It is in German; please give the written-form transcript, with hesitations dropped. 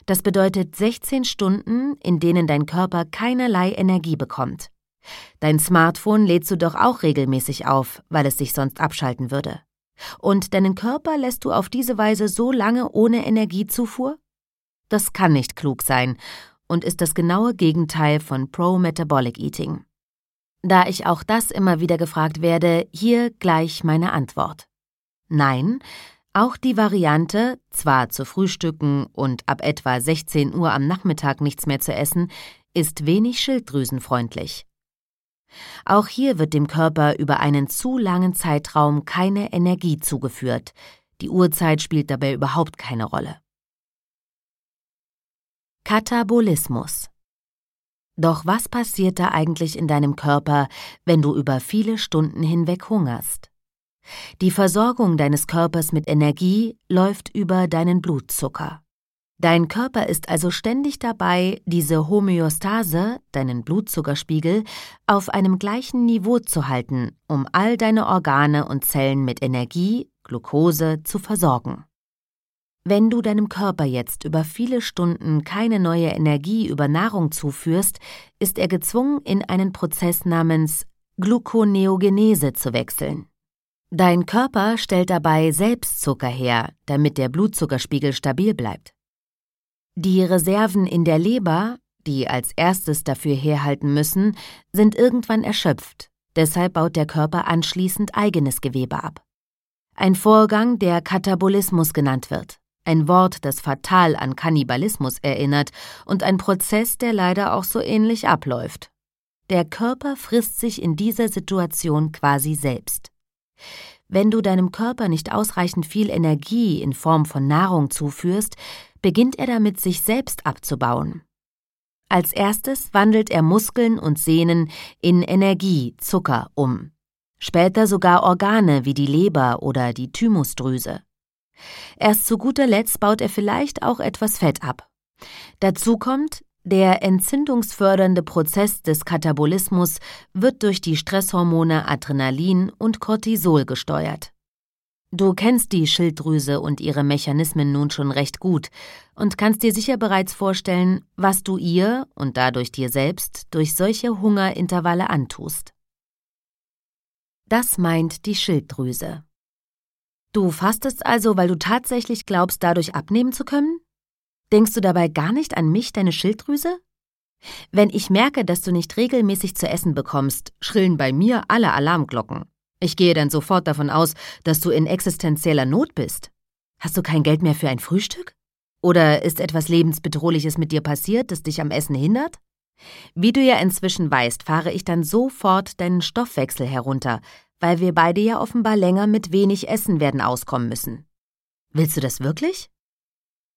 Das bedeutet 16 Stunden, in denen dein Körper keinerlei Energie bekommt. Dein Smartphone lädst du doch auch regelmäßig auf, weil es dich sonst abschalten würde. Und deinen Körper lässt du auf diese Weise so lange ohne Energiezufuhr? Das kann nicht klug sein und ist das genaue Gegenteil von Pro-Metabolic Eating. Da ich auch das immer wieder gefragt werde, hier gleich meine Antwort. Nein, auch die Variante, zwar zu frühstücken und ab etwa 16 Uhr am Nachmittag nichts mehr zu essen, ist wenig schilddrüsenfreundlich. Auch hier wird dem Körper über einen zu langen Zeitraum keine Energie zugeführt. Die Uhrzeit spielt dabei überhaupt keine Rolle. Katabolismus. Doch was passiert da eigentlich in deinem Körper, wenn du über viele Stunden hinweg hungerst? Die Versorgung deines Körpers mit Energie läuft über deinen Blutzucker. Dein Körper ist also ständig dabei, diese Homöostase, deinen Blutzuckerspiegel, auf einem gleichen Niveau zu halten, um all deine Organe und Zellen mit Energie, Glucose, zu versorgen. Wenn du deinem Körper jetzt über viele Stunden keine neue Energie über Nahrung zuführst, ist er gezwungen, in einen Prozess namens Gluconeogenese zu wechseln. Dein Körper stellt dabei selbst Zucker her, damit der Blutzuckerspiegel stabil bleibt. Die Reserven in der Leber, die als erstes dafür herhalten müssen, sind irgendwann erschöpft, deshalb baut der Körper anschließend eigenes Gewebe ab. Ein Vorgang, der Katabolismus genannt wird, ein Wort, das fatal an Kannibalismus erinnert und ein Prozess, der leider auch so ähnlich abläuft. Der Körper frisst sich in dieser Situation quasi selbst. Wenn du deinem Körper nicht ausreichend viel Energie in Form von Nahrung zuführst, beginnt er damit, sich selbst abzubauen. Als erstes wandelt er Muskeln und Sehnen in Energie, Zucker, um. Später sogar Organe wie die Leber oder die Thymusdrüse. Erst zu guter Letzt baut er vielleicht auch etwas Fett ab. Dazu kommt, der entzündungsfördernde Prozess des Katabolismus wird durch die Stresshormone Adrenalin und Cortisol gesteuert. Du kennst die Schilddrüse und ihre Mechanismen nun schon recht gut und kannst dir sicher bereits vorstellen, was du ihr und dadurch dir selbst durch solche Hungerintervalle antust. Das meint die Schilddrüse. Du fastest also, weil du tatsächlich glaubst, dadurch abnehmen zu können? Denkst du dabei gar nicht an mich, deine Schilddrüse? Wenn ich merke, dass du nicht regelmäßig zu essen bekommst, schrillen bei mir alle Alarmglocken. Ich gehe dann sofort davon aus, dass du in existenzieller Not bist. Hast du kein Geld mehr für ein Frühstück? Oder ist etwas Lebensbedrohliches mit dir passiert, das dich am Essen hindert? Wie du ja inzwischen weißt, fahre ich dann sofort deinen Stoffwechsel herunter, weil wir beide ja offenbar länger mit wenig Essen werden auskommen müssen. Willst du das wirklich?